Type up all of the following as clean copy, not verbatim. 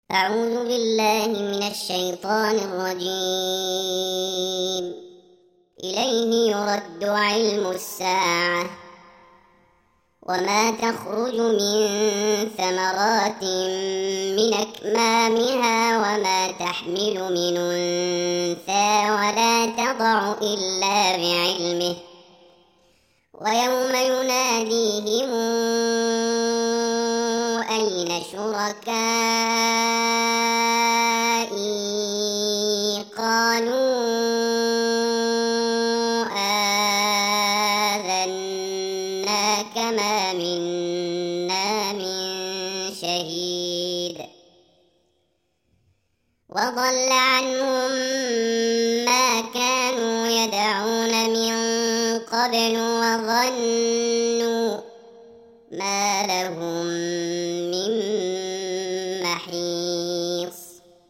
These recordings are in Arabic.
أعوذ بالله من الشيطان الرجيم. إليه يرد علم الساعة وما تخرج من ثمرات من أكمامها وما تحمل من أنثى ولا تضع إلا بعلمه ويوم يناديهم أين شركائي قالوا آذناك ما منا من شهيد وضل عنهم ما كانوا يدعون من قبل وظنوا ما لهم من محيص.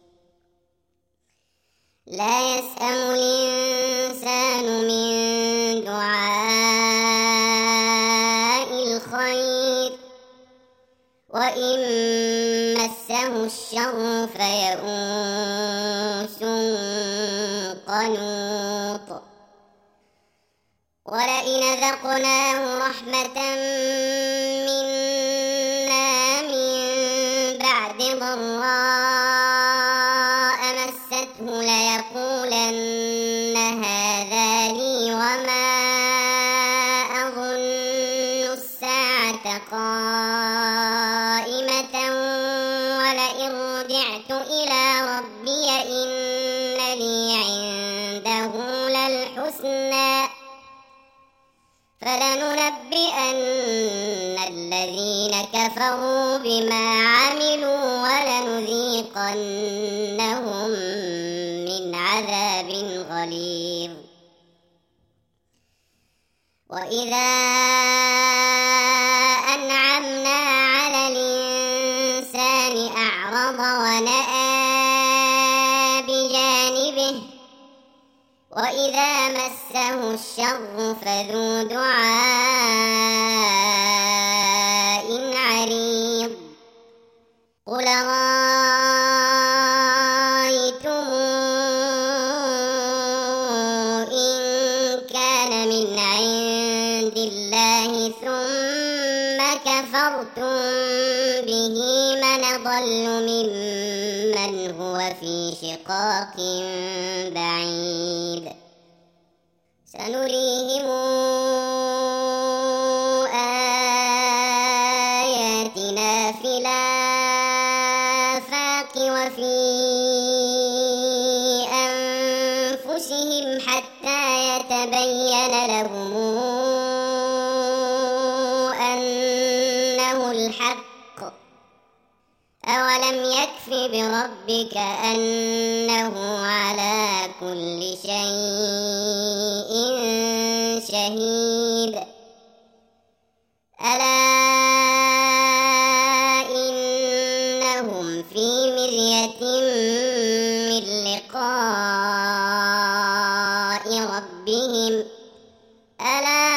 لا يسأم الإنسان من دعاء الخير وإن مسه الشر فيئوس قنوط. ولئن ذقناه رحمة منا من بعد ضراء مسته ليقولن هذا لي وما أظن الساعة قائمة ولئن رجعت إلى ربي إن لي عنده للحسنى فلننبئن الذين كفروا بما عملوا ولنذيقنهم من عذاب غليظ. وإذا أنعمنا على الإنسان أعرض ونأى بجانبه وإذا مسه الشر فذو دعاء عريض. قل رأيتم إن كان من عند الله ثم كفرتم به من أضل ممن هو في شقاق بعيد. سنريهم آياتنا في الآفاق وفي أنفسهم حتى يتبين لهم أنه الحق. أولم يكف بربك أنه على كل شيء شهيد. ألا إنهم في مرية من لقاء ربهم ألا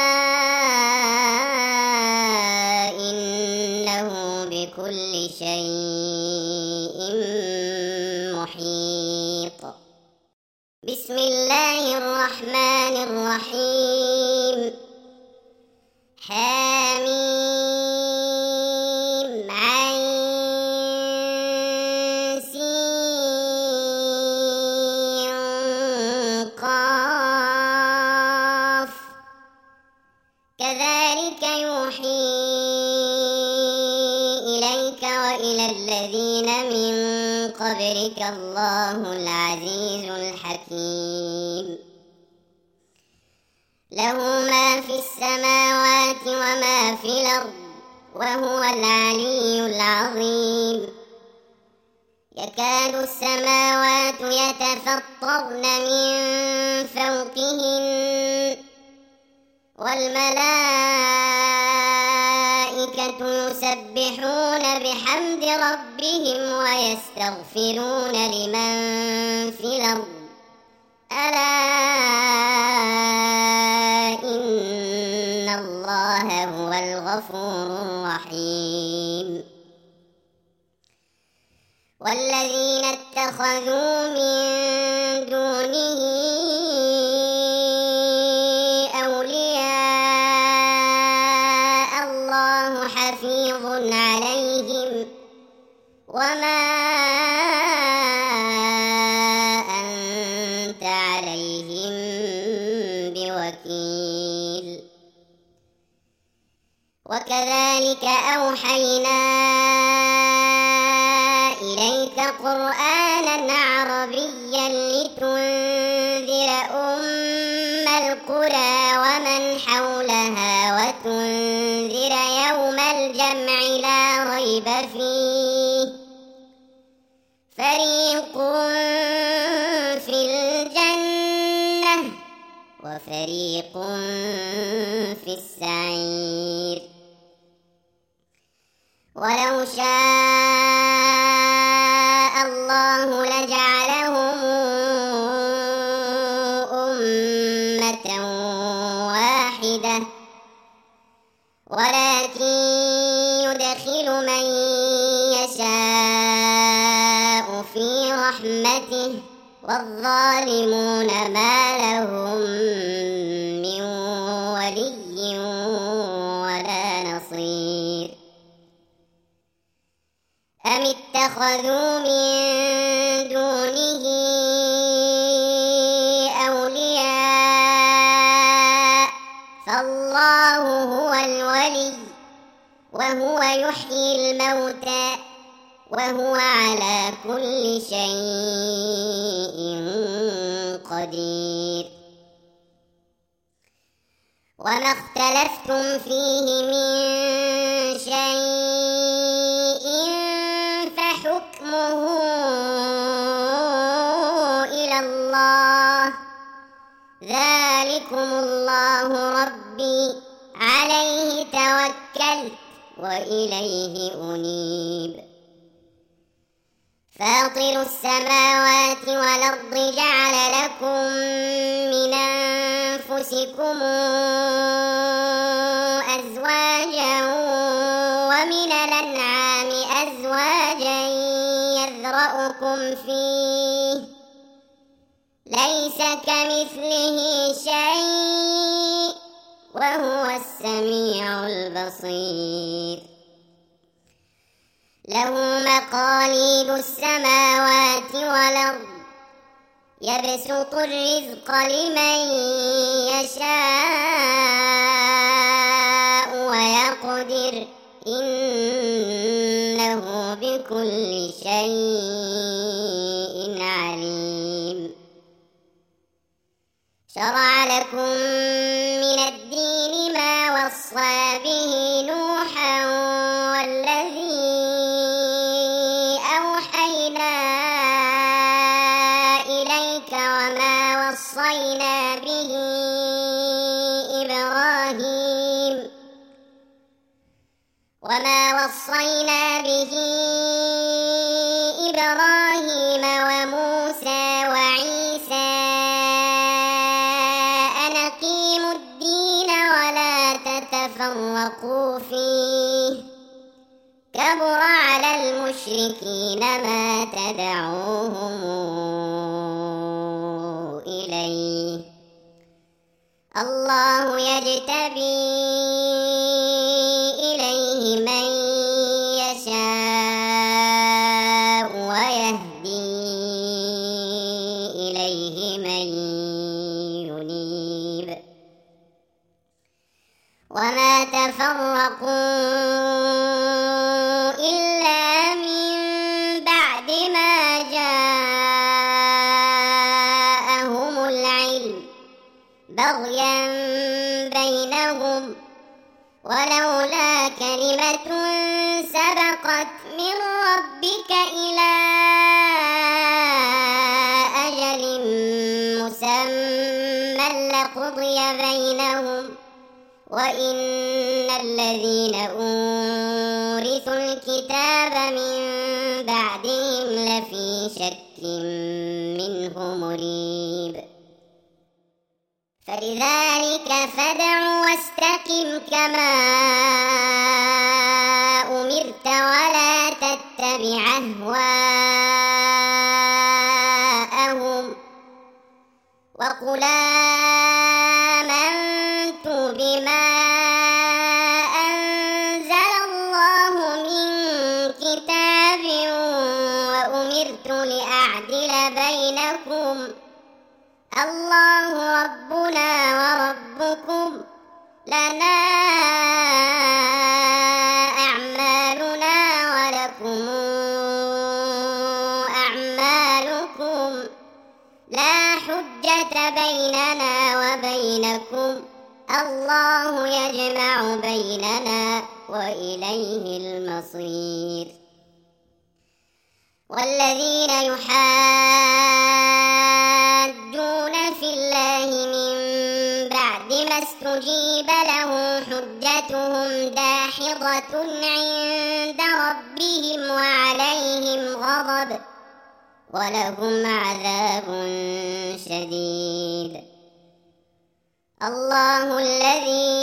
إنه بكل شيء محيط. بسم الله الرحمن الرحيم. حميم عين سين قاف كذلك يوحي إليك وإلى الذين من قبلك الله العزيز الحكيم. له ما في السماوات وما في الأرض وهو العلي العظيم. يكاد السماوات يتفطرن من فوقهن والملائكة يسبحون بحمد ربهم ويستغفرون لمن في الأرض ألا إن الله هو الغفور الرحيم. والذين اتخذوا من دونه أولياء الله حفيظ عليهم وما أنت عليهم بوكيل. وكذلك أوحينا إليك قرآنا عربيا لتنذر أم القرى ومن حولها وتنذر يوم الجمع لا ريب فيه فريق في الجنة وفريق في السعير. ولو شاء الله لجعلهم أمة واحدة ولكن يدخل من يشاء في رحمته والظالمون ما لهم من ولي ولا نصير. أم اتخذوا من دونه أولياء فالله هو الولي وهو يحيي الموتى وهو على كل شيء قدير. وما اختلفتم فيه من شيء فحكمه إلى الله ذلكم الله ربي عليه توكلت وإليه أنيب. فاطر السماوات والأرض جعل لكم من أنفسكم أزواجا ومن الأنعام أزواجا يذرأكم فيه ليس كمثله شيء وهو السميع البصير. له مقاليد السماوات والأرض يبسط الرزق لمن يشاء ويقدر إنه بكل شيء عليم. شرع لكم من الدين ما وصى به نوحا والذي أوحينا إليك وما وصينا به إبراهيم وموسى وعيسى أن أقيموا الدين ولا تتفرقوا فيه كبر على المشركين ما تدعوهم إليه الله يجتبي إليه من يشاء ويهدي إليه من ينيب وما تفرقوا إلا من بعد ما جاءهم العلم بغيا بينهم ولولا كلمة سبقت من ربك إلى أجل مسمى لقضي بينهم وإن الذين أورثوا الكتاب من بعدهم لفي شك منه مريب فلذلك فادع واستقم كما أمرت ولا تتبع أهواءهم وقل آمنت بما أنزل الله من كتاب وأمرت لأعدل بينكم الله ربنا وربكم لنا أعمالنا ولكم أعمالكم لا حجة بيننا وبينكم الله يجمع بيننا وإليه المصير والذين يحاجون في الله من بعد ما استجيب له حجتهم داحضة عند ربهم وعليهم غضب ولهم عذاب شديد الله الذي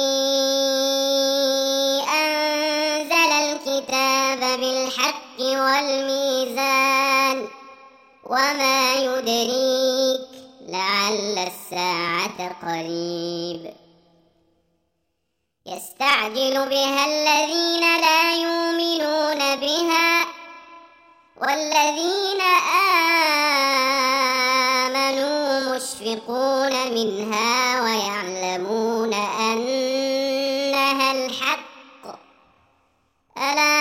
أنزل الكتاب بالحق والميزان وما يدريك لعل الساعة قريب يستعجل بها الذين لا يؤمنون بها والذين آمنوا مشفقون منها ويعلمون أنها الحق ألا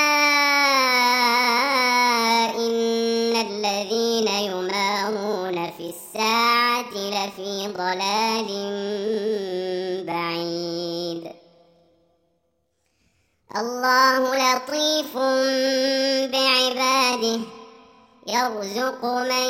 إن الذين يمارون في الساعة لفي ضلال بعيد الله لطيف بعباده يرزق من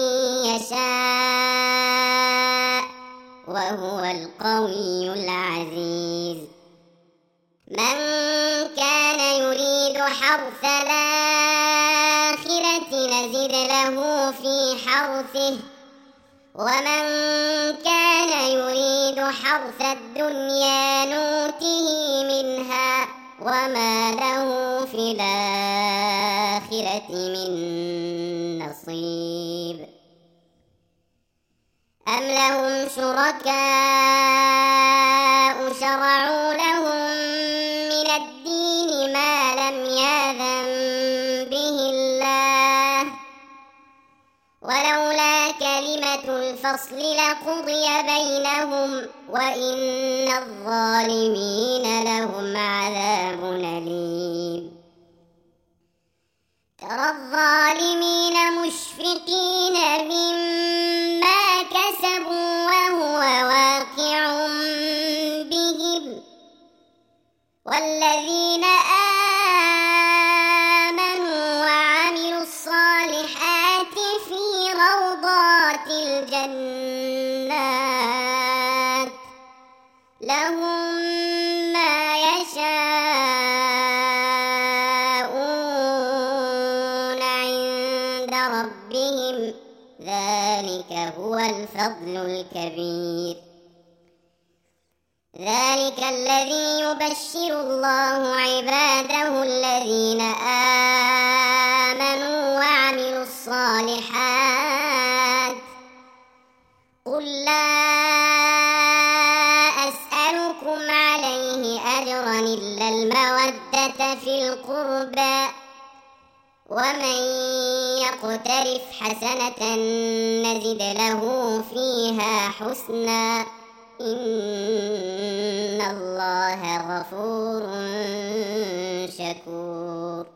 يشاء وهو القوي العزيز من كان يريد حرث الآخرة نزد له في حرثه ومن كان يريد حرث الدنيا نوته منها وما له في الآخرة من نصيب أم لهم شركاء شرعوا لهم من الدين ما لم يأذن به الله ولولا كلمة الفصل لقضي بينهم وإن الظالمين لهم عذاب أليم ترى الظالمين مشفقين مما كسبوا وهو واقع بهم والذين آمنوا وعملوا الصالحات في روضات الجنات لهم ما يشاءون عند ربهم ذلك هو الفضل الكبير ذلك الذي يبشر الله عباده الذين آمنوا وعملوا الصالحات قل لا أسألكم عليه أجرا إلا المودة في القربى ومن يقترف حسنة نزد له فيها حسنا إن الله غفور شكور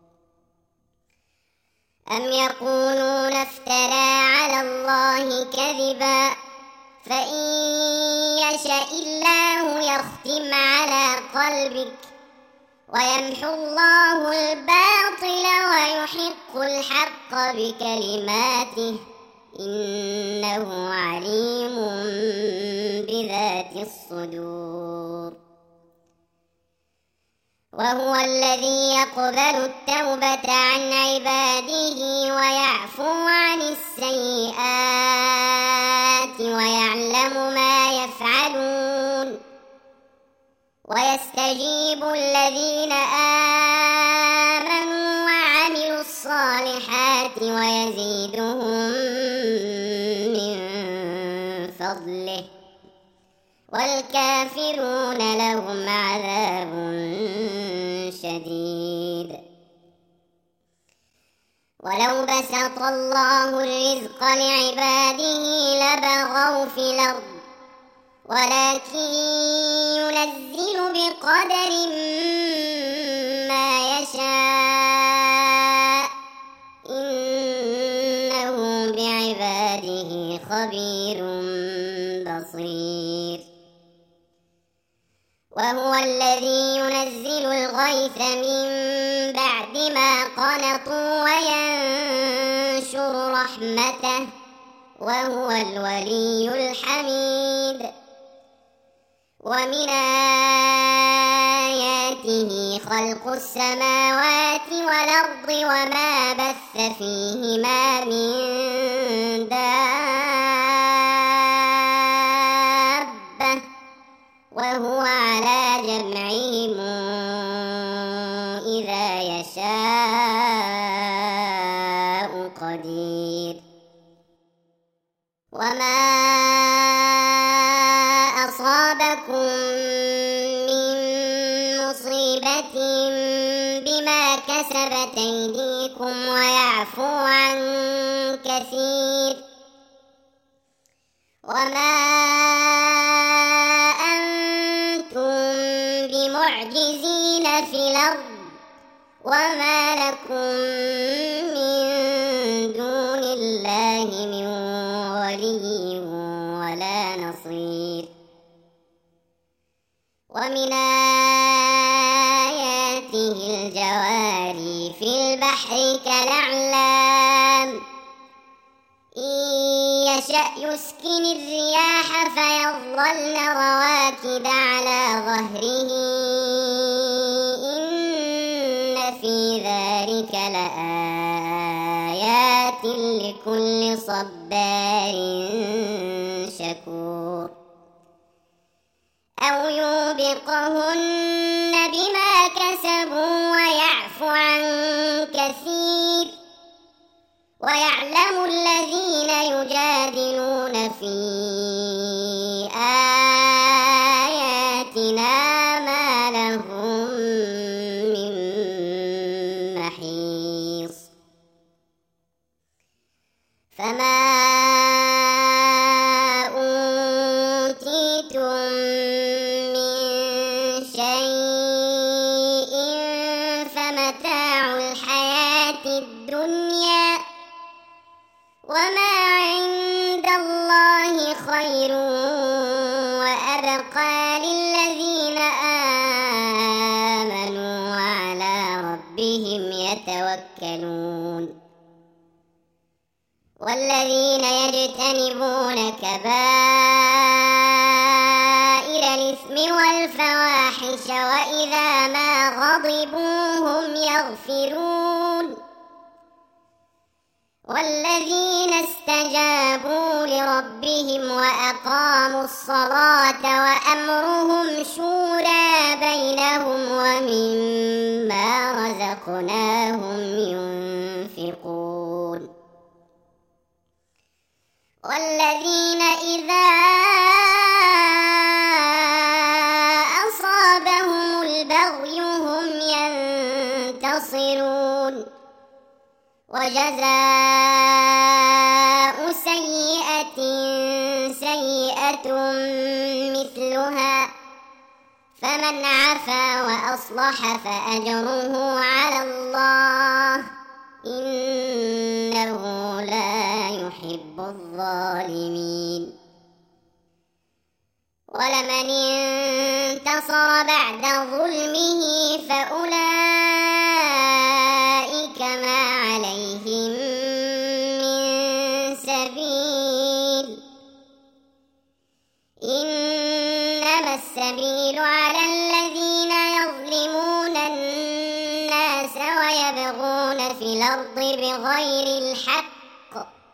أم يقولون افترى على الله كذبا فإن يشاء الله يختم على قلبك ويمحو الله الباطل ويحق الحق بكلماته إنه عليم بذات الصدور وهو الذي يقبل التوبة عن عباده ويعفو عن السيئات ويعلم ما يفعلون ويستجيب الذين آمنوا وعملوا الصالحات الصالحات ويزيدهم من فضله والكافرون لهم عذاب شديد. ولو بسط الله الرزق لعباده لبغوا في الأرض ولكن ينزل بقدر ما يشاء إنه بعباده خبير بصير. وهو الذي ينزل الغيث من بعد ما قنطوا وينشر رحمته وهو الولي الحميد. ومن آياته خلق السماوات والأرض وما بث فيهما من دابة وهو على جمعهم إذا يشاء قدير. وما أصابكم من مصيبة بما كسبت أيديكم ويعفو عن كثير. وما أنتم بمعجزين في الأرض وما لكم من دون الله من ولي ولا نصير. ومن آياته الجواري في البحر كالأعلام إن يشأ يسكن الرياح فيظللن رواكد على ظهره إن في ذلك لآيات لكل صبار شكور. أو يوبقهن بما كسبوا ويعفو عن كثير. ويعلم الذين يجادلون في آياتنا ما لهم من محيص. فما أوتيتم من شيء فمتاع الحياة الدنيا وما عند الله خير وأبقى للذين آمنوا وعلى ربهم يتوكلون. والذين يجتنبون كبائر الإثم والفواحش وإذا ما غضبوا هم يغفرون. والذين استجابوا لربهم وأقاموا الصلاة وأمرهم شورى بينهم ومما رزقناهم ينفقون. والذين إذا أصابهم البغي هم ينتصرون. وجزاء سيئة سيئة مثلها فمن عفا وأصلح فأجره على الله إنه لا يحب الظالمين. ولمن انتصر بعد ظلمه فأولئك ما عليهم من سبيل إنما السبيل على الذين يظلمون الناس ويبغون في الأرض بغير الحق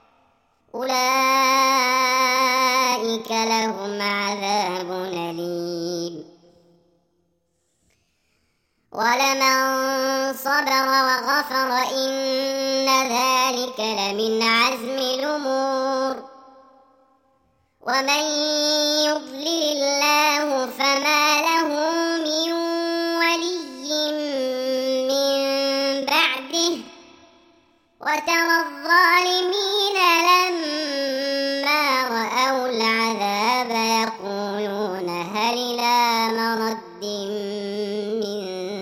أولئك لهم عذاب أليم. ولمن صبر وغفر إن ذلك لمن عزم الأمور ومن يضلل الله فما له من ولي من بعده وترى الظالمين لما رأوا العذاب يقولون هل إلى مرد من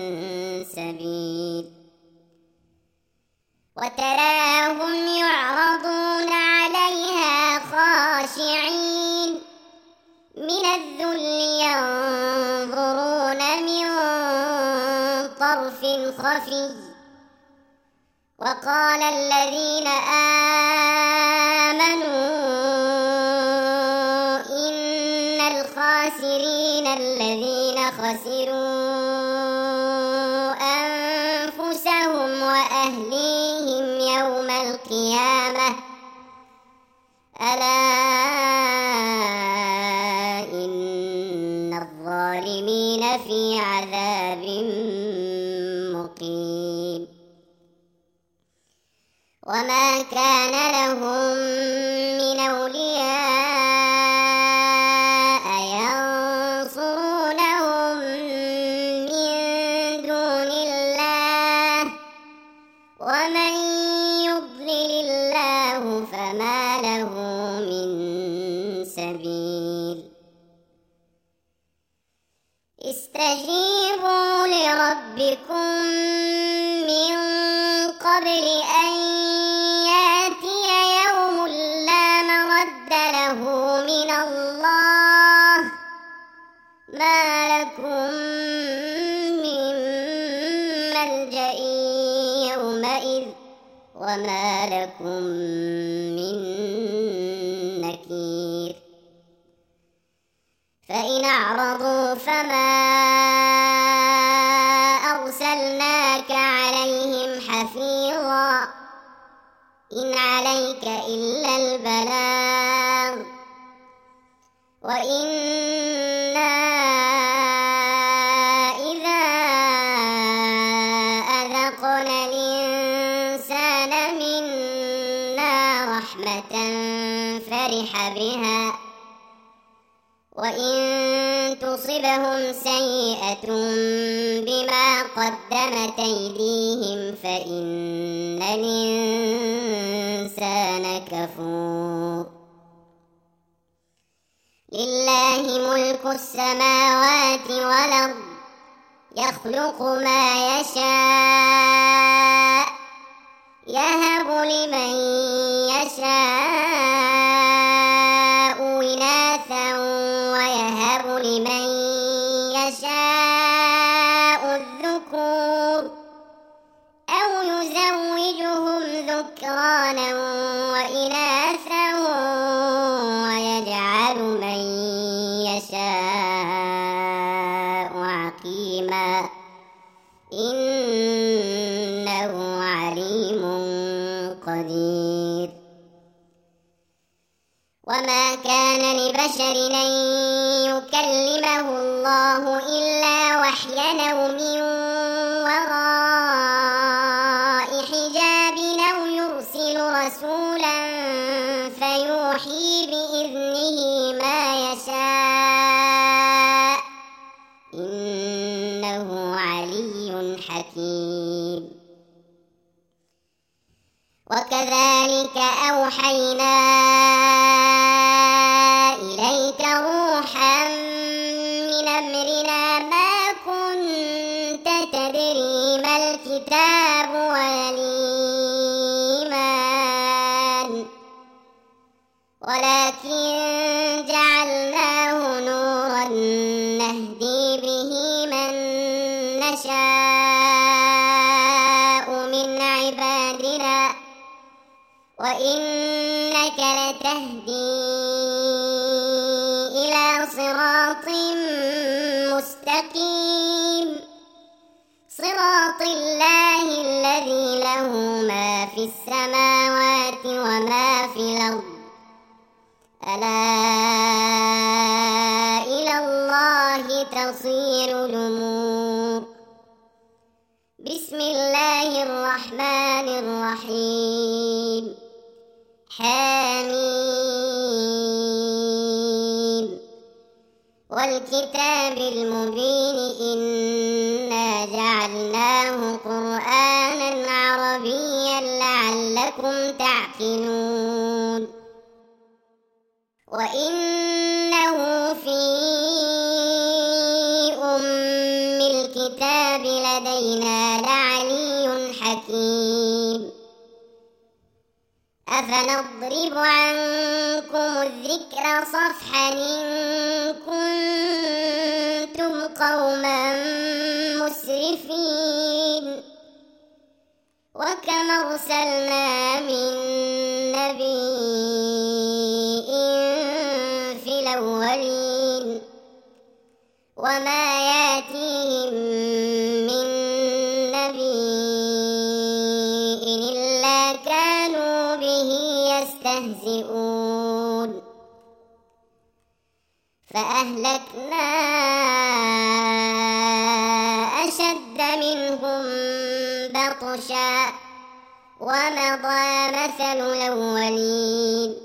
سبيل وتراهم يعرضون عليها خاشعين من الذل ينظرون من طرف خفي وقال الذين آمنوا إن الخاسرين الذين خسروا أنفسهم وأهليهم يوم القيامة ألا إن الظالمين في عذاب مقيم وما كان لهم من أولياء ينصرونهم من دون الله ومن يضلل الله فما له من سبيل استجيبوا لربكم من قبل أن يأتي يوم لا مرد له من الله ما لكم من ملجأ يومئذ وما لكم من نكير فإن أعرضوا فما أرسلناك عليهم حفيظا إن عليك إلا البلاغ وإنا إذا أذقنا الإنسان منا رحمة فرح بها وإن تصبهم سيئة بما قدمت أيديهم فإن الإنسان كفور لله ملك السماوات والأرض يخلق ما يشاء يهب لمن يشاء إناثا ويهب لمن يشاء الذكور أو يزوجهم ذكرانا وإناثا ويجعل من يشاء عقيما إنه عليم قدير وما كان لبشر أن يكلمه الله إلا وحيا أو من وراء حجاب أو يرسل رسولا فيوحي بإذنه ما يشاء إنه علي حكيم وكذلك أوحينا إليك روحا من أمرنا ما كنت تدري ما الكتاب ولا الإيمان ولكن جعلناه نورا نهدي به من نشاء من عبادنا وإنك لتهدي إلى صراط مستقيم صراط الله الذي له ما في السماوات وما في الأرض ألا إلى الله تصير الأمور بسم الله الرحمن الرحيم حميم والكتاب المبين إنا جعلناه قرآنا عربيا لعلكم تعقلون وإنه في أم الكتاب لدينا لعلي حكيم أفنضرب عنكم الذكر صفحا إن كنتم قوما مسرفين وكم أرسلنا من نبي في الأولين وما ياتيهم من نبي إلا كانوا به يستهزئون فأهلكنا أشد منهم بطشا ومضى مثل الأولين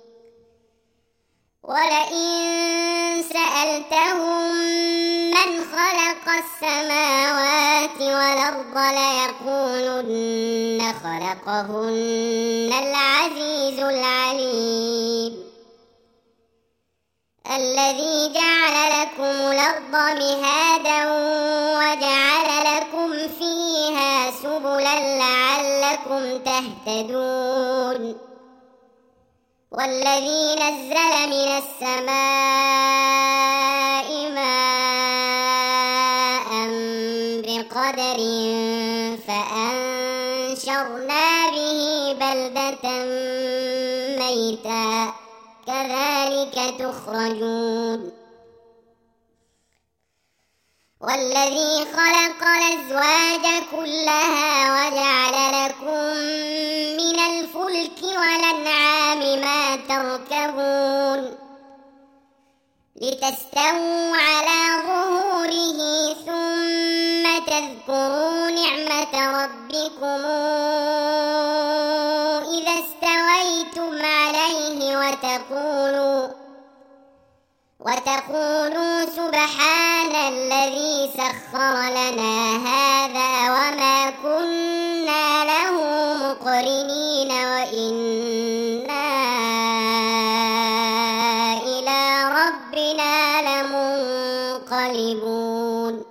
ولئن سألتهم من خلق السماوات والأرض ليقولن خلقهن العزيز العليم الذي جعل لكم الأرض مهادا وجعل لكم فيها سبلا لعلكم تهتدون والذي نزل من السماء ماء بقدر فأنشرنا به بلدة ميتا كذلك تخرجون والذي خلق الأزواج كلها وجعل لكم من الفلك والأنعام ما تركبون لتستووا على ظهوره ثم تذكروا نعمة ربكم إذا استويتم عليه وتقولوا سبحان الذي سخر لنا هذا وما كنا له مقرنين وإنا إلى ربنا لمنقلبون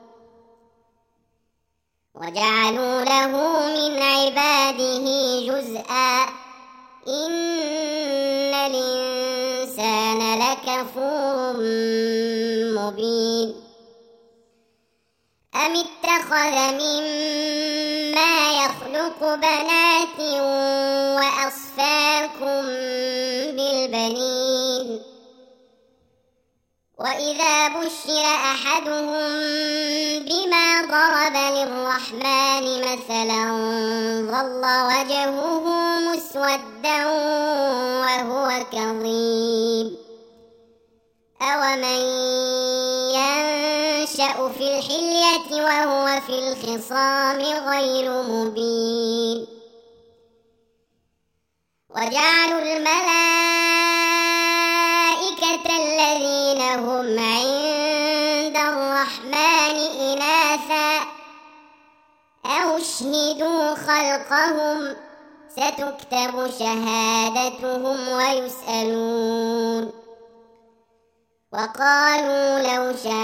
وجعلوا له من عباده جزءا إن الإنسان لكفور مبين أم اتخذ مما يخلق بنات وأصفاكم بالبنين وإذا بشر أحدهم بما ضرب للرحمن مثلا ظل وجهه مسودا وهو كظيم أومن ينشأ في الحلية وهو في الخصام غير مبين وجعلوا الملائكة الذين هم عند الرحمن إناثا أو اشهدوا خلقهم ستكتب شهادتهم ويسألون وقالوا لو شاء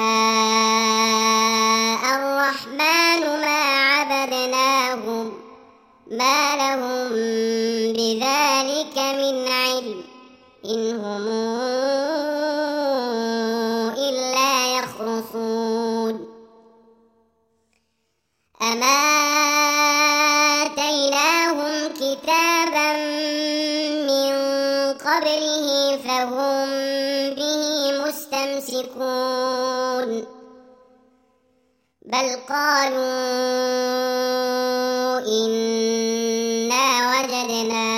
الرحمن ما عبدناهم ما لهم بذلك من علم إن هم إلا يخرصون أما آتيناهم كتابا من قبله فهم به مستمسكون بل قالوا إنا وجدنا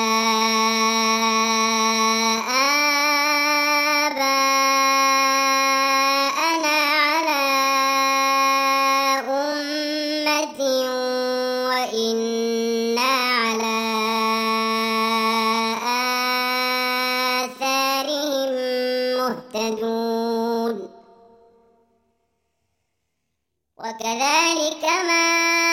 مهتدون وكذلك ما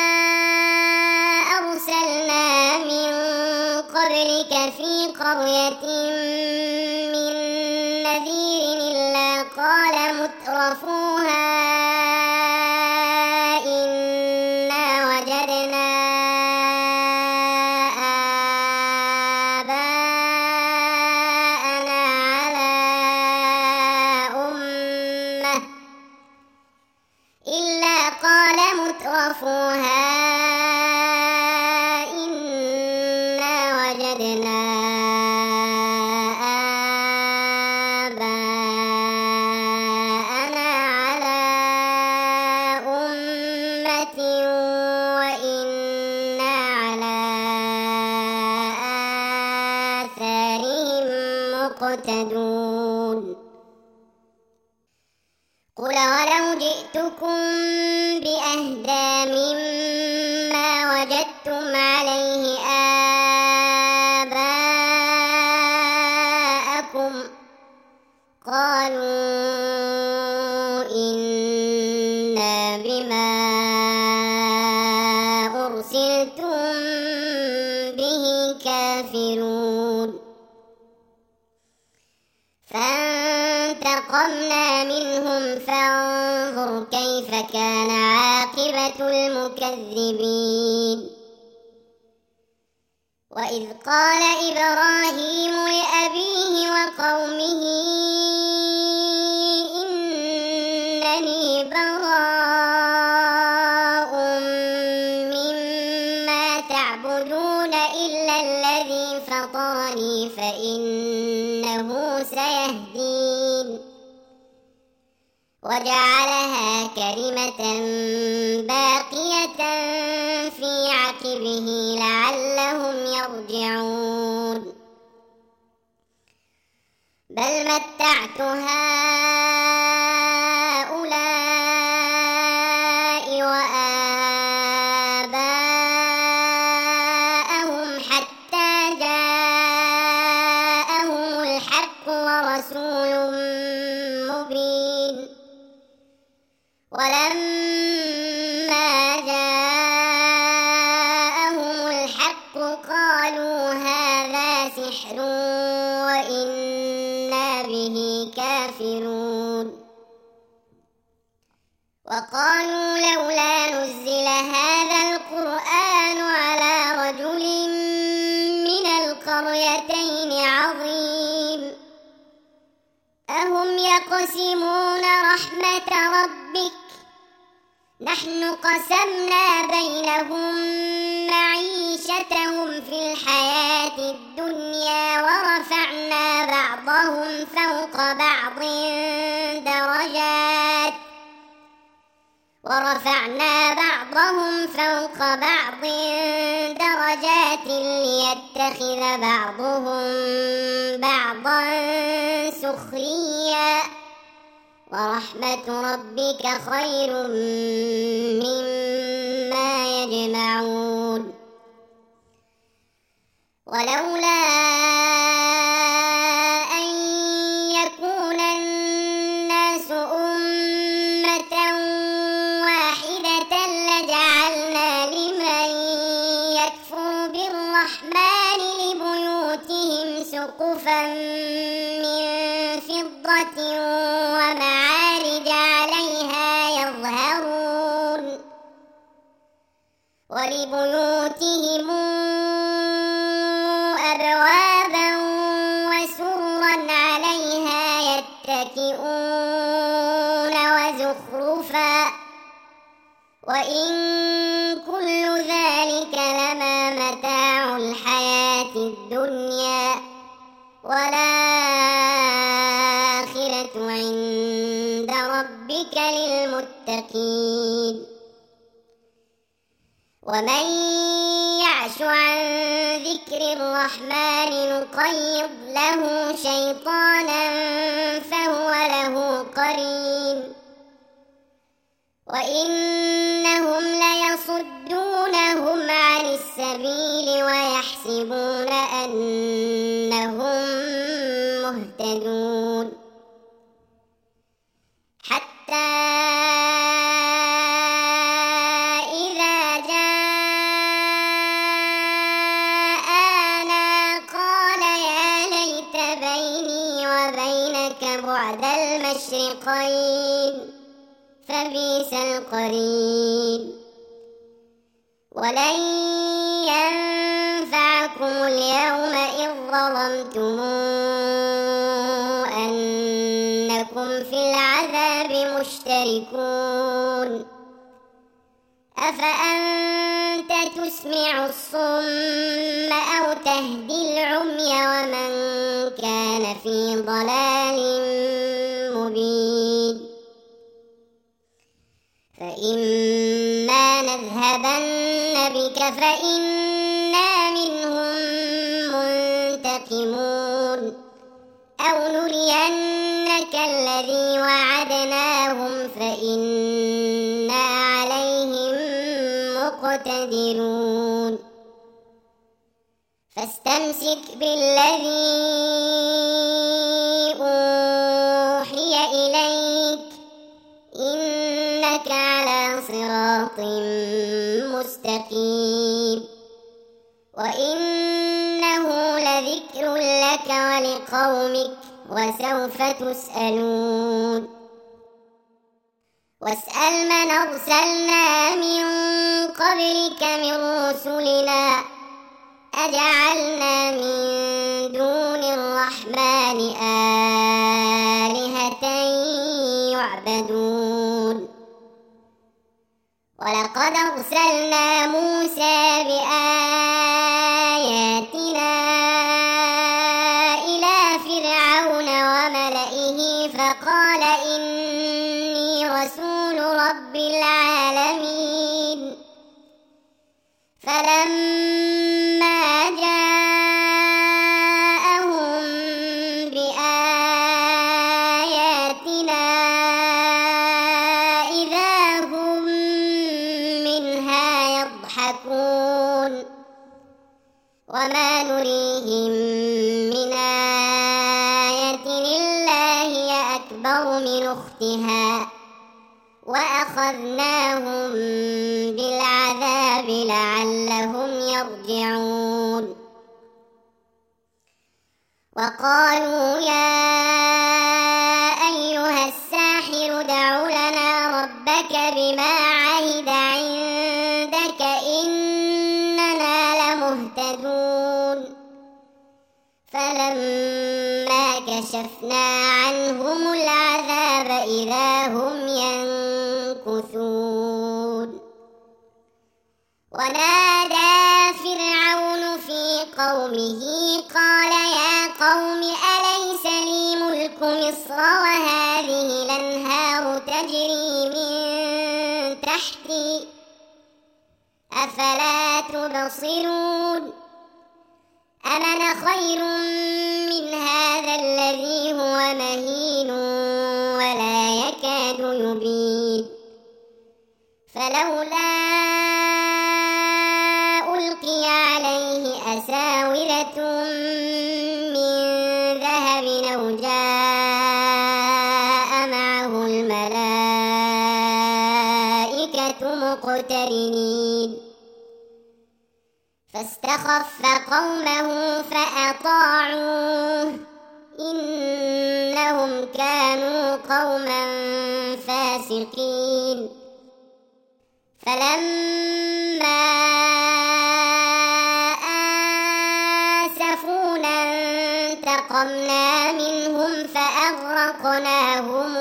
أرسلنا من قبلك في قرية من نذير إلا قال مترفوها إنا وجدنا آباءنا على أمة إلا قال مترفوها إنا وجدنا آباءنا على أمة وإنا على آثارهم مقتدون قل ولو جئتكم بأهدى مما وجدتم عليه آباءكم قالوا إنا بما أرسلتم به كافرون فانتقمنا منهم فانظر كيف كان عاقبة المكذبين وإذ قال إبراهيم لأبيه وقومه إنني براء مما تعبدون إلا الذي فطرني فإنه سيهدين وجعلها كلمة باقية في عقبه لعلهم يرجعون بل متعت هؤلاء وآباءهم حتى جاءهم الحق ورسول مبين ولما جاءهم الحق قالوا هذا سحر وإنا به كافرون وقالوا لولا نزل هذا القرآن على رجل من القريتين عظيم أهم يقسمون رحمة ربك نحن قسمنا بينهم معيشتهم في الحياة الدنيا ورفعنا بعضهم فوق بعض درجات ليتخذ بعضهم بعضا سخريا ورحمة ربك خير مما يجمعون ولولا أن يكون الناس أمة واحدة لجعلنا لمن يكفر بالرحمن لبيوتهم سقفا من فضة ومعارج عليها يظهرون ولبيوتهم أبوابا وسررا عليها يتكئون وزخرفا وإن كل ذلك لما متاع الحياة الدنيا والآخرة عند ربك للمتقين ومن يعش عن ذكر الرحمن نقيض له شيطانا فهو له قرين وإنهم ليصدونهم عن السبيل ويحسبون أنهم مهتدون بعد المشرقين فبئس القرين. ولن ينفعكم اليوم إذ ظلمتم أنكم في العذاب مشتركون. أفأنت تسمع الصم أو تهدي العمي ومن كان في ضلال مبين. فإما نذهبن بك فإنا منهم منتقمون أو نرينك الذي وعدناهم فإنا عليهم مقتدرون. فاستمسك بالذي أوحي إليك إنك على صراط مستقيم. وإنه لذكر لك ولقومك وسوف تسألون. واسأل من أرسلنا من قبلك من رسلنا أجعلنا من دون الرحمن آلهة يعبدون. ولقد أرسلنا موسى بآياتنا إلى فرعون وملئه فقال إني رسول رب العالمين. فلما جاءهم بآياتنا إذا هم منها يضحكون. وما نريهم من آية إلا هي أكبر من أختها وأخذناهم بالعذاب لعلهم يرجعون. وقالوا يا أيها الساحر ادع لنا ربك بما عهد عندك إننا لمهتدون. فلما كشفنا عنهم العذاب إذا هم ينكثون. ونادى فرعون في قومه قال يا قوم أليس لي ملك مصر وهذه الأنهار تجري من تحتي أفلا تبصرون. أنا خير من هذا الذي هو مهين ولا يكاد يبين. فلولا ألقي عليه أساورة من ذهب أو جاء معه الملائكة مقترنين. فاستخف قومه فأطاعوه إنهم كانوا قوما فاسقين. فلما آسفونا انتقمنا منهم فأغرقناهم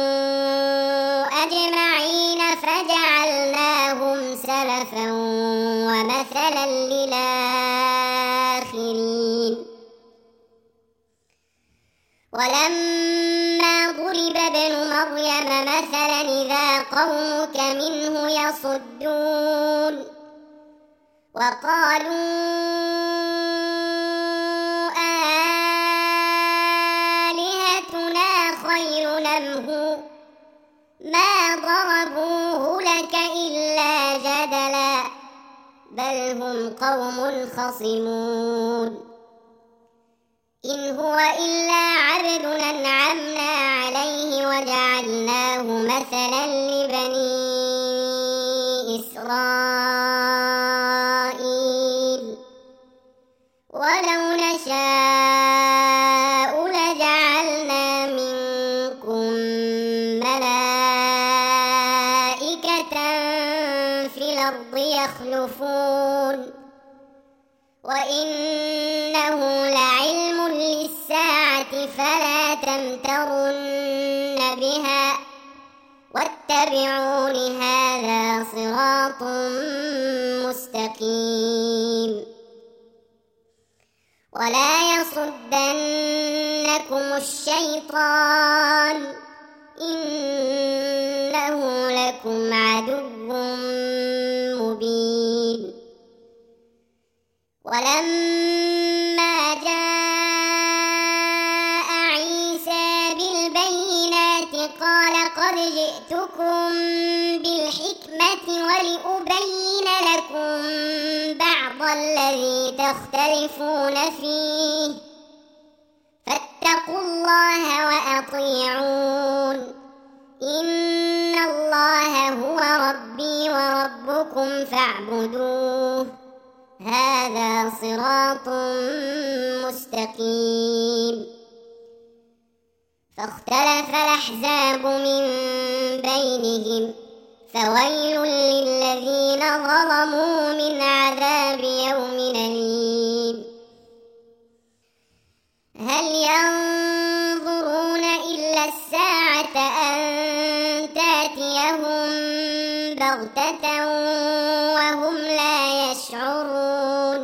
أجمعين فجعلناهم سلفا ومثلا للآخرين. ولما ضرب ابن مريم مثلا إذا قومك منه يصدون. وقالوا آلهتنا خير أم هو ما ضربوه لك إلا جدلا بل هم قوم خصمون. إن هو إلا عبد أنعمنا عليه وجعلناه مثلا لبني إسرائيل. ولو نشاء لجعلنا منكم يخلفون وإنه لعلم للساعة فلا تمترن بها واتبعون هذا صراط مستقيم ولا يصدنكم الشيطان إنه لكم عدو مبين ولما جاء عيسى بالبينات قال قد جئتكم بالحكمة ولأبين لكم بعض الذي تختلفون فيه فاتقوا الله وأطيعون إن الله هو ربي وربكم فاعبدوه هذا صراط مستقيم فاختلف الأحزاب من بينهم فويل للذين ظلموا من عذاب يوم أليم هل ينظرون إلا الساعة أن تأتيهم بغتة وهم لا يشعرون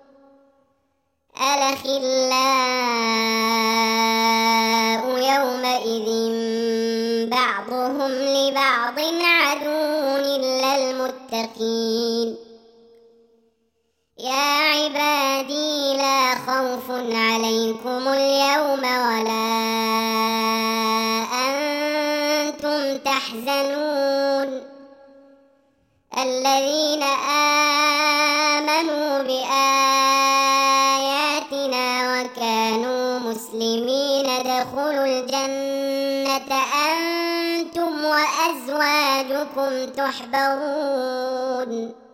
الأخلاء يومئذ بعضهم لبعض عدو إلا المتقين يا عبادي لا خوف عليكم اليوم ولا أنتم تحزنون الذين آمنوا بآياتنا وكانوا مسلمين ادخلوا الجنة أنتم وأزواجكم تحبرون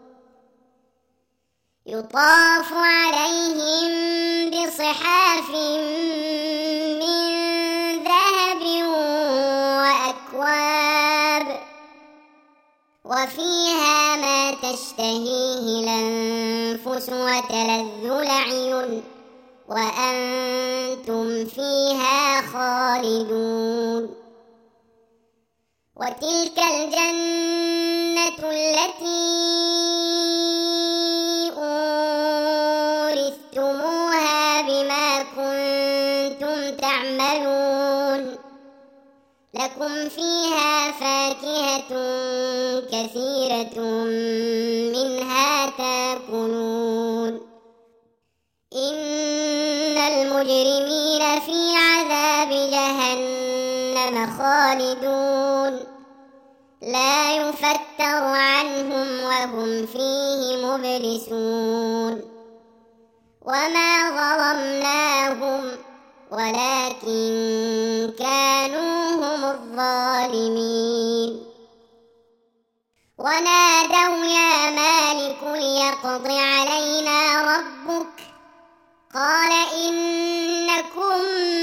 يطاف عليهم بصحاف من ذهب وأكواب وفيها ما تشتهيه الأنفس وتلذ الأعين وأنتم فيها خالدون وتلك الجنة التي أورثتموها بما كنتم تعملون لكم فيها فاكهة كثيرة منها تاكلون إن المجرمين في عذاب جهنم خالدون لا يفتر عنهم وهم فيه مبلسون وما ظلمناهم ولكن كانوا هم الظالمين ونادوا يا مالك ليقض علينا ربك قال إنكم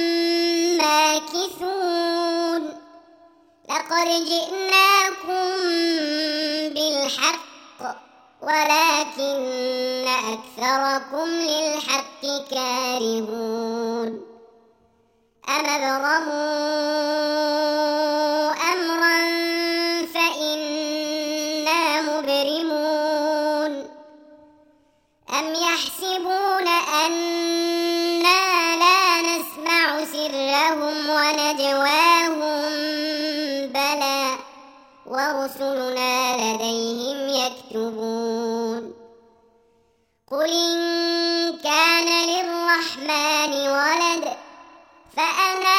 ماكثون لقد جئناكم بالحق ولكن أكثركم للحق كارهون أم أبرموا أمرا فإنا مبرمون أم يحسبون أنا لا نسمع سرهم ونجواهم بلى ورسلنا لديهم يكتبون قل إن كان للرحمن ولد فأنا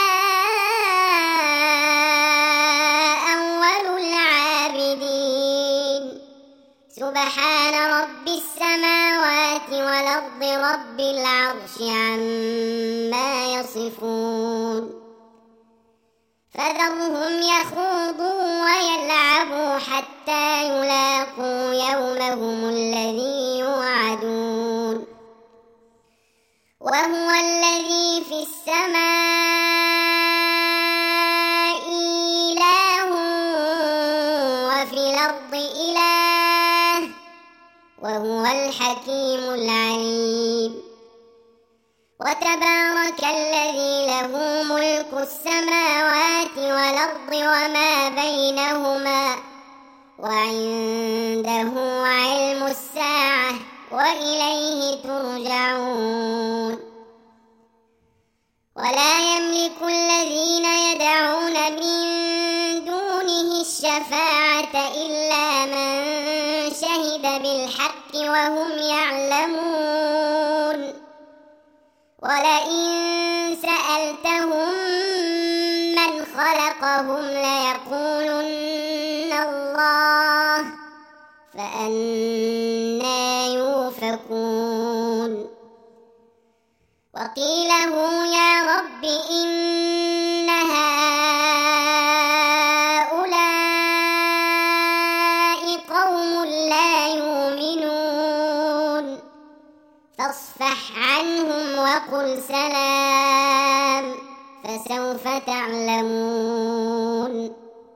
أول العابدين سبحان رب السماوات والأرض رب العرش عما يصفون فذرهم يخوضوا ويلعبوا حتى يلاقوا يومهم الذي يوعدون وهو الذي في السماء إله وفي الأرض إله الحكيم العليم. وتبارك الذي له ملك السماوات والأرض وما بينهما وعنده علم الساعة وإليه ترجعون. ولا يملك الذين يدعون من دونه الشفاعة إلا من شهد بالحق وهم يعلمون. ولئن سألتهم من خلقهم ليقولن الله فأنى يؤفكون. وقيل يا رب إن هؤلاء قوم لا يؤمنون فاصفح عنهم وقل سلام فسوف تعلمون.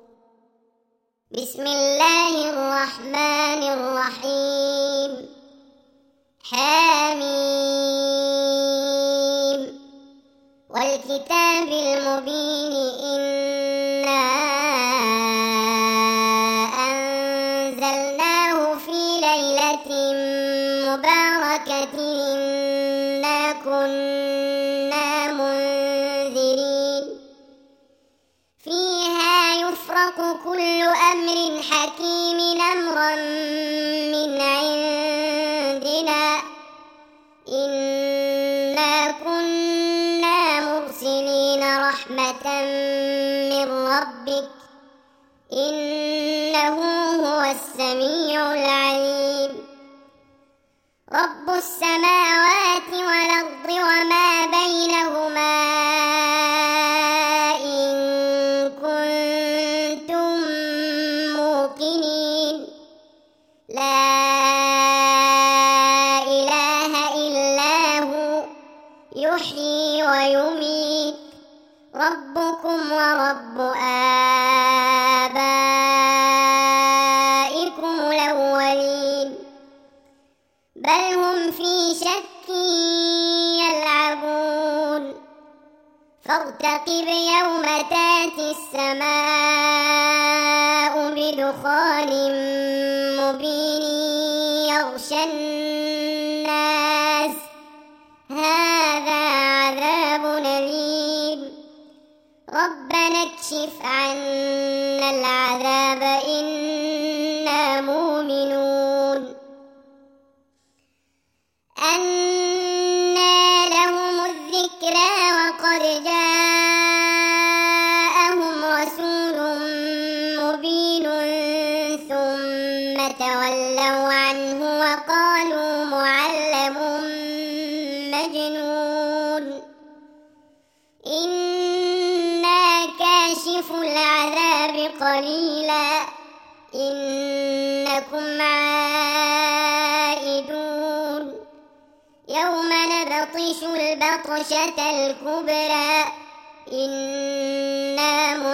بسم الله الرحمن الرحيم. حميم. والكتاب المبين إنا أنزلناه في ليلة مباركة إنا كنا منذرين فيها يفرق كل أمر حكيم أمرا من عندنا إنا كنا مرسلين رحمة من ربك إنه هو السميع العليم. رب السماوات والأرض وما بينهما إن كنتم موقنين لا إله إلا هو يحيي ويميت ربكم ورب آبائكم الأولين بل هم في شك يلعبون. فارتقب يوم تاتي السماء بدخان مبين يغشى الناس هذا عذاب أليم. ربنا اكشف عنا العذاب إنا مؤمنون. أنى لهم الذكرى وقد جاءهم رسول مبين ثم تولوا عنه وقالوا معلم مجنون. إنا كاشف العذاب قليلا إنكم عائدون. يوم نبطش البطشة الكبرى إنا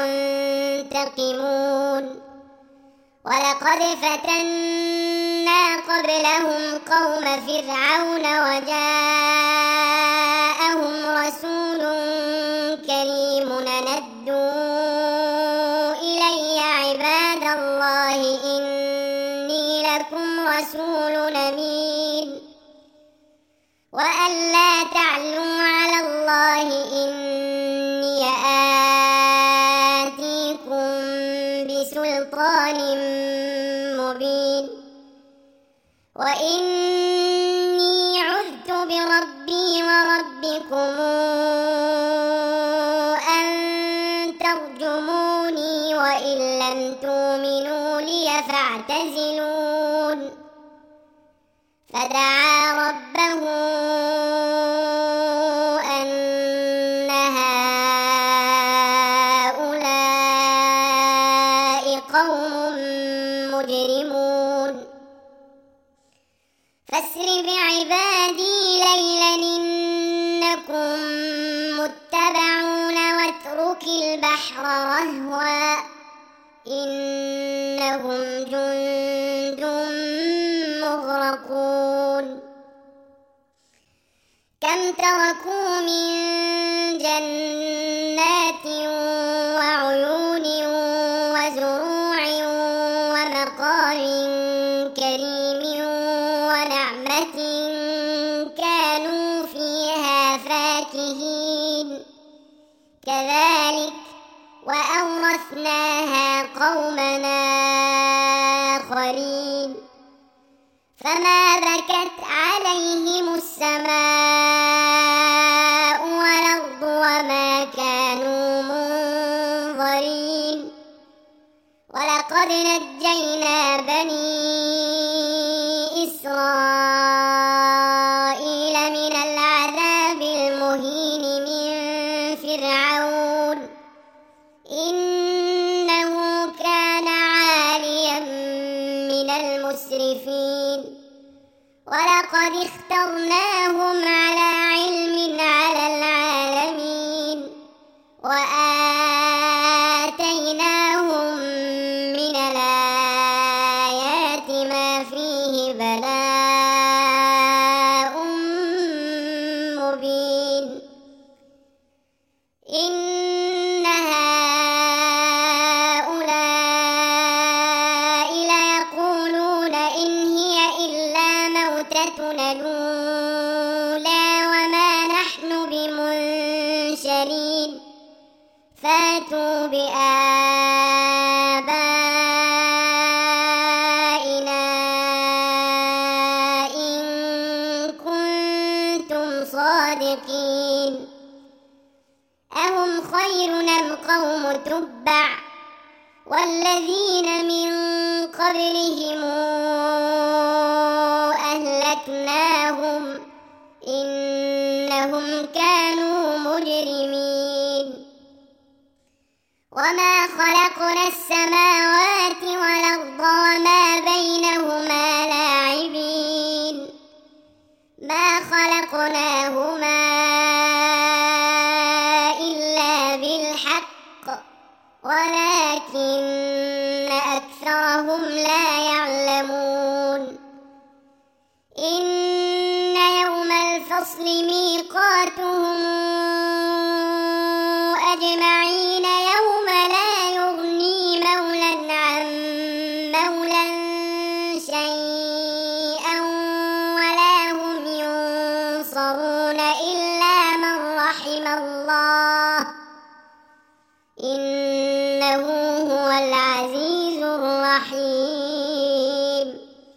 منتقمون. ولقد فتنا قبلهم قوم فرعون وجاءهم رسول كريم ندوا إلي عباد الله إني لكم رسول أمين وأن لا تعلوا على الله إني آتيكم بسلطان مبين. وإني عذت بربي وربكم أن ترجموني وإن لم تؤمنوا لي فاعتزلون. فدعا ربه أن هؤلاء قوم مجرمون. فاسر بعبادي ليلا إنكم متبعون واترك البحر رهوا إنهم جند مغرقون. كم تركوا من جنات وعيون وزروع ومقام كريم ونعمة كانوا فيها فاكهين كذلك وأورثناها قومنا آخرين فما بكت عليهم السماء والأرض وما كانوا منظرين ولقد نجينا بني إسرائيل من العذاب المهين من فرعون إنه كان عاليا من المسرفين ولقد اخترناهم على علم على العالمين وآتيناهم من الآيات ما فيه بلاء مبين إن هؤلاء ليقولون إن هي إلا موتتنا الأولى وما نحن بمنشرين فاتوا بآبائنا إن كنتم صادقين أهم خير أم قوم تبع والذين من قبلهم أهلكناهم إنهم كانوا مجرمين وما خلقنا السماوات والأرض وما بينهما لاعبين ما خلقناهما إلا بالحق ولكن أكثرهم لا يعلمون إن يوم الفصل ميقاتهم أجمعين يوم لا يغني مولى عن مولى شيئا ولا هم ينصرون إلا من رحم الله إنه هو العزيز الرحيم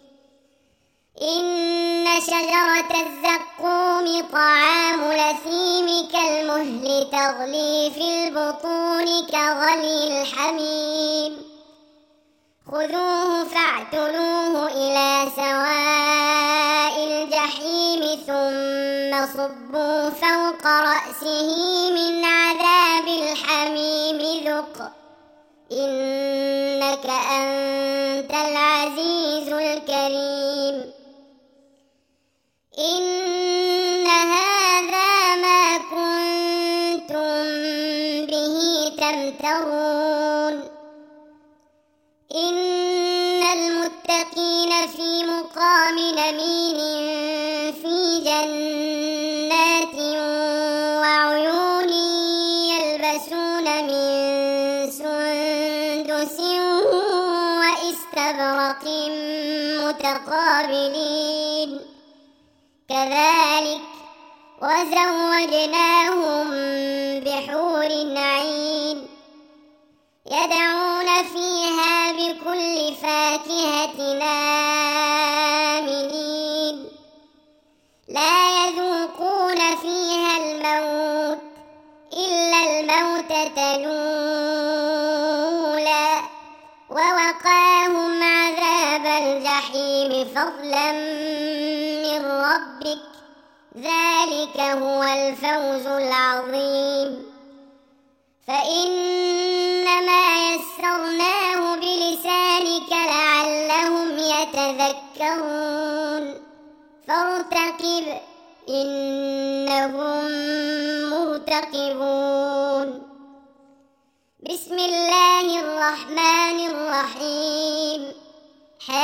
إن شجرة الزقوم طعام الأثيم كالمهل تغلي في البطون كغلي الحميم خذوه فاعتلوه إلى سواء الجحيم ثم صبوا فوق رأسه من عذاب الحميم ذق إنك أنت العزيز الكريم إن هذا ما كنتم به تمترون إن المتقين في مقام أمين في جنات وعيون يلبسون من سندس وإستبرق متقابلين كذلك وزوجناهم بحور عين يدعون فيها بكل فاكهة آمنين لا يذوقون فيها الموت إلا الموتة الأولى ووقاهم عذاب الجحيم فضلا من ربك ذلك هو الفوز العظيم فإنما يسرناه بلسانك لعلهم يتذكرون فارتقب إنهم مرتقبون بسم الله الرحمن الرحيم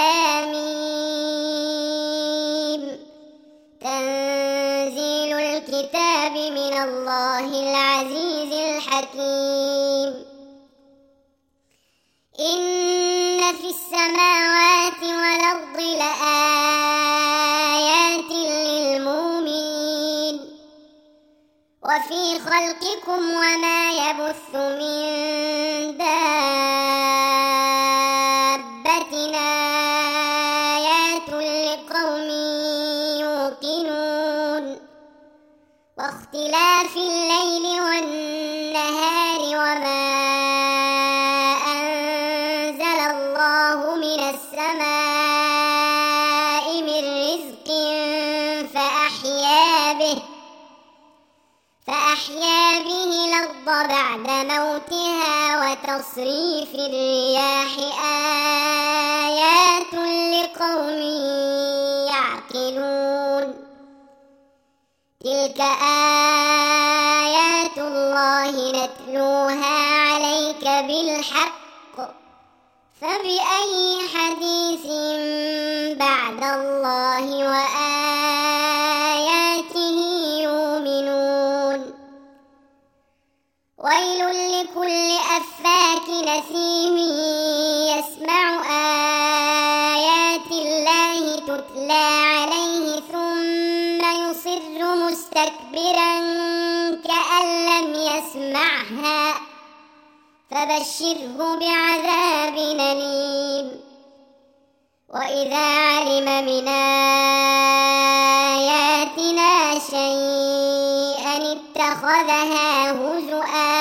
حميم تنزيل الكتاب من الله العزيز الحكيم. إن في السماوات والأرض لآيات للمؤمنين وفي خلقكم وما يبث من دابة آيات لقوم يوقنون واختلاف الليل والنهار وما أنزل الله من السماء من رزق فأحيا به الأرض بعد موتها وتصريف الرياح آيات لقوم يعقلون. تلك آيات الله نتلوها عليك بالحق فبأي حديث بعد الله وآياته يؤمنون. ويل لكل أفاك نثيم يسمع آيات الله تتلى عليه ثم يصر مستكبرا كأن لم يسمعها فبشره بعذاب أليم. وإذا علم من آياتنا شيئا اتخذها هزؤا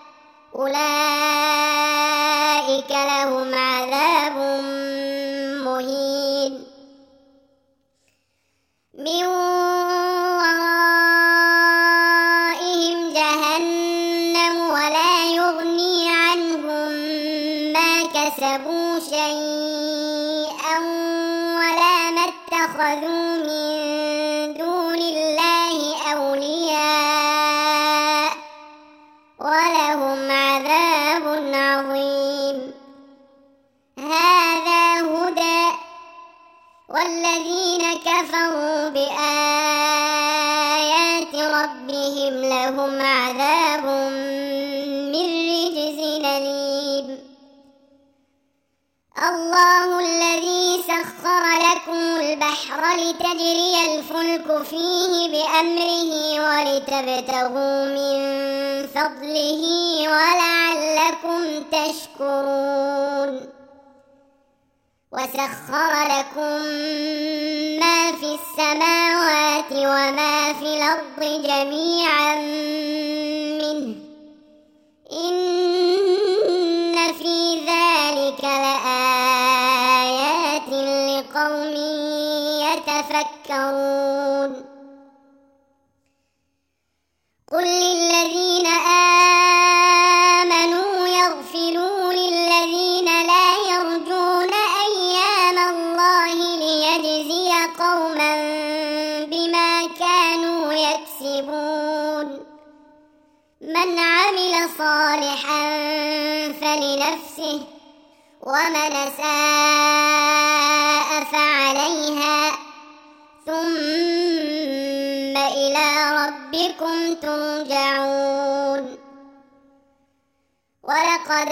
أولئك لهم عذاب مهين. من ورائهم جهنم ولا يغني عنهم ما كسبوا شيئا ولا ما اتخذوا من دون الله أولياء ولهم عذاب عظيم. هذا هدى والذين كفروا بآيات ربهم لهم عذاب من رجز أليم. الله الذي سخر لكم البحر لتجري الفلك فيه بأمره ولتبتغوا من فضله ولعلكم تشكرون. وسخر لكم ما في السماوات وما في الأرض جميعا منه إن في ذلك لآيات لقوم يتفكرون. قل للذين آمنوا يغفروا للذين لا يرجون أيام الله ليجزي قوما بما كانوا يكسبون. من عمل صالحا فلنفسه ومن أساء فعليها ثم إلى ربكم ترجعون. ولقد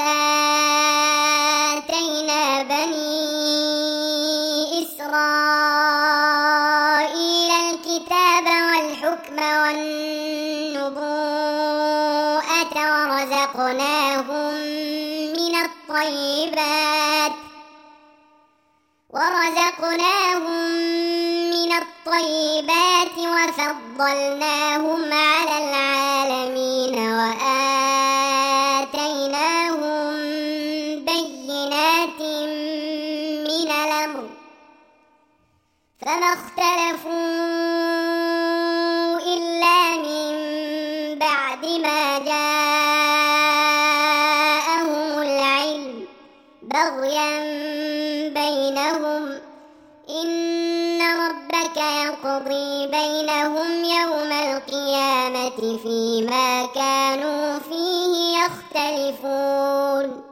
آتينا بني إسرائيل الكتاب والحكم والنبوءة ورزقناهم من الطيبات وفضلناهم على العالمين وآتيناهم بينات من الأمر فما اختلفوا إلا من بعد ما جاءهم العلم بغيا بينهم إن ربك يقضي بينهم يوم القيامة فيما كانوا فيه يختلفون.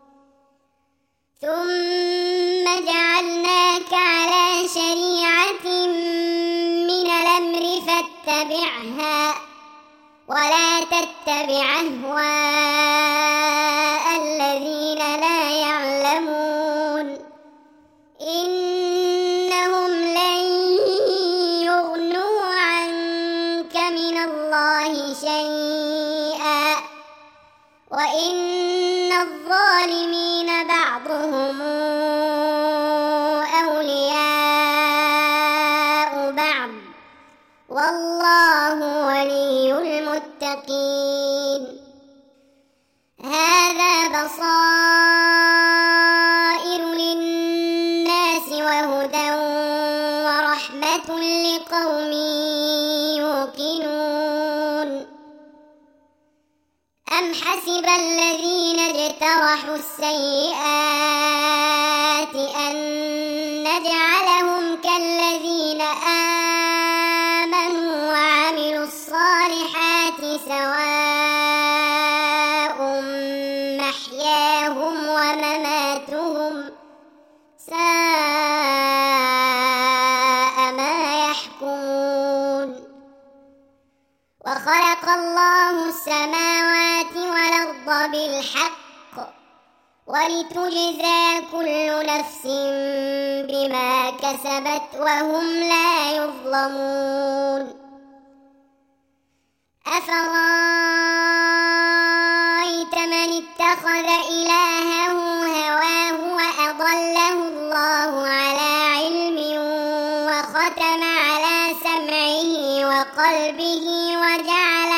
ثم جعلناك على شريعة من الأمر فاتبعها ولا تتبع أهواء الذين لا يعلمون إنهم لن يغنوا عنك من الله شيئا وإن الظالمين بعضهم أولياء بعض والله ولي المتقين هذا بصائر للناس وهدى ورحمة لقوم يوقنون أم حسب الذين اجترحوا السيئات أن نجعلهم كالذين آمنوا وعملوا الصالحات سواء محياهم ومماتهم ساء ما يحكمون وخلق الله السماوات والأرض بالحق ولتجزى كل نفس بما كسبت وهم لا يظلمون أفرأيت من اتخذ إلهه هواه وأضله الله على علم وختم على سمعه وقلبه وجعل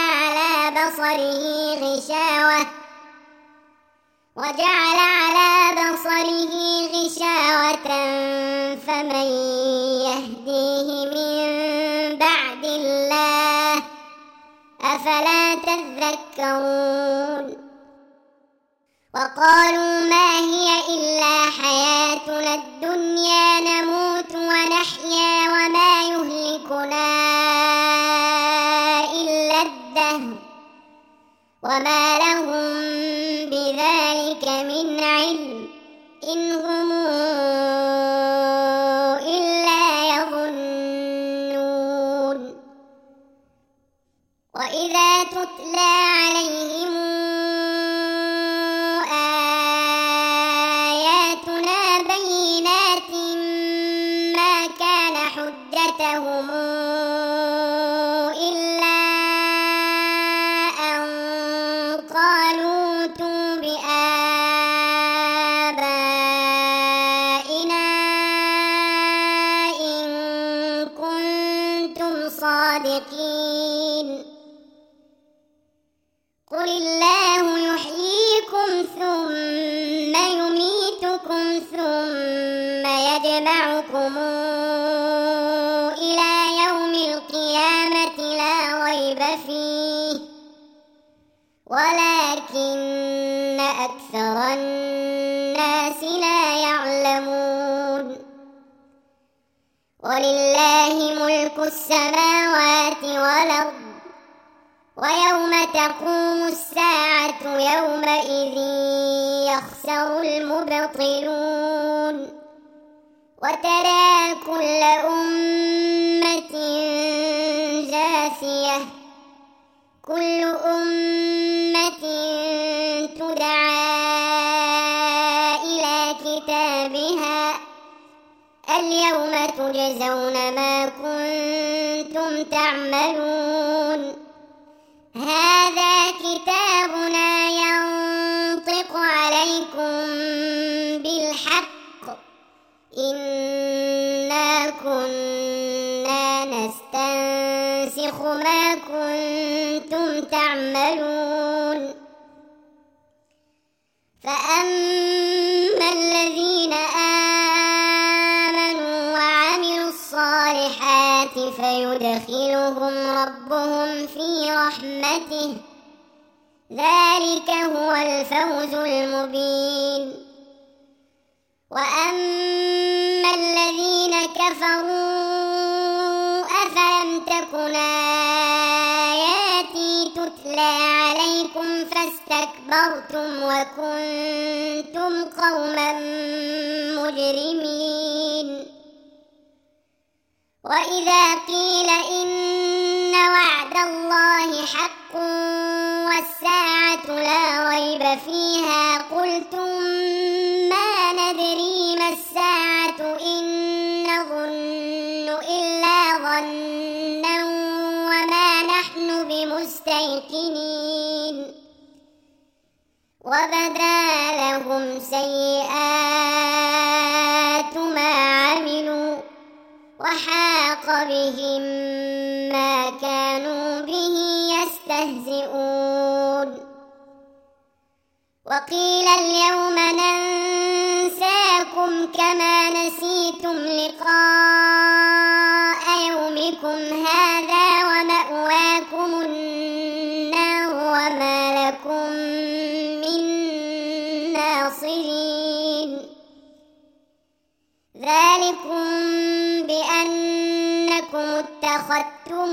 على بصره غشاوة فمن يهديه من بعد الله أفلا تذكرون وقالوا ما هي إلا حياتنا الدنيا نموت ونحيا وما يهلكنا إلا الدهر وما لهم بذلك من علم إن هم إلا يظنون وإذا تتلى عليهم آياتنا بينات ما كان حجتهم إلا أن قالوا ائتوا بآبائنا إن كنتم صادقين قل الله يحييكم ثم يميتكم ثم يجمعكم إلى يوم القيامة لا ريب فيه ولكن أكثر الناس لا يعلمون ولله ملك السماوات والأرض ويوم تقوم الساعة يومئذ يخسر المبطلون وترى كل أمة جاثية كل أمة تدعى إلى كتابها اليوم تجزون ما كنتم تعملون هذا كتابنا ينطق عليكم بالحق إنا كنا نستنسخ ما كنتم تعملون فأما الذين آمنوا وعملوا الصالحات فيدخلهم ربهم في رحمته ذلك هو الفوز المبين وأما الذين كفروا أفلم تكن آياتي تتلى عليكم فاستكبرتم وكنتم قوما مجرمين وإذا قيل إن وعد الله حق والساعة لا ريب فيها قلتم ما ندري ما الساعة إن نظن إلا ظنا وما نحن بمستيقنين وبدا لهم سيئات ما عملوا وحاق بهم ما كانوا به يستهزئون وقيل اليوم ننساكم كما نسيتم لقاء يومكم هذا ومأواكم النار وما لكم من ناصرين ذلكم بأنكم اتخذتم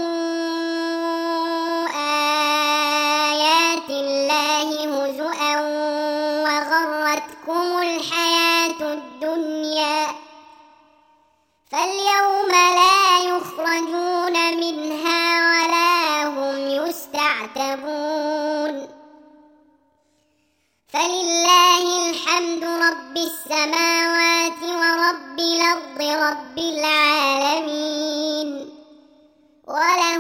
آيات الله هزؤا وغرتكم الحياة الدنيا فاليوم لا يخرجون منها ولا هم يستعتبون فلله الحمد رب السماوات ورب الأرض رب العالمين وله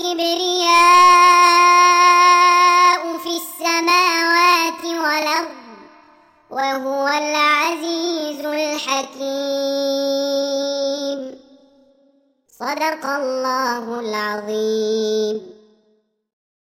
الكبرياء في السماوات والأرض وهو العزيز الحكيم صدق الله العظيم.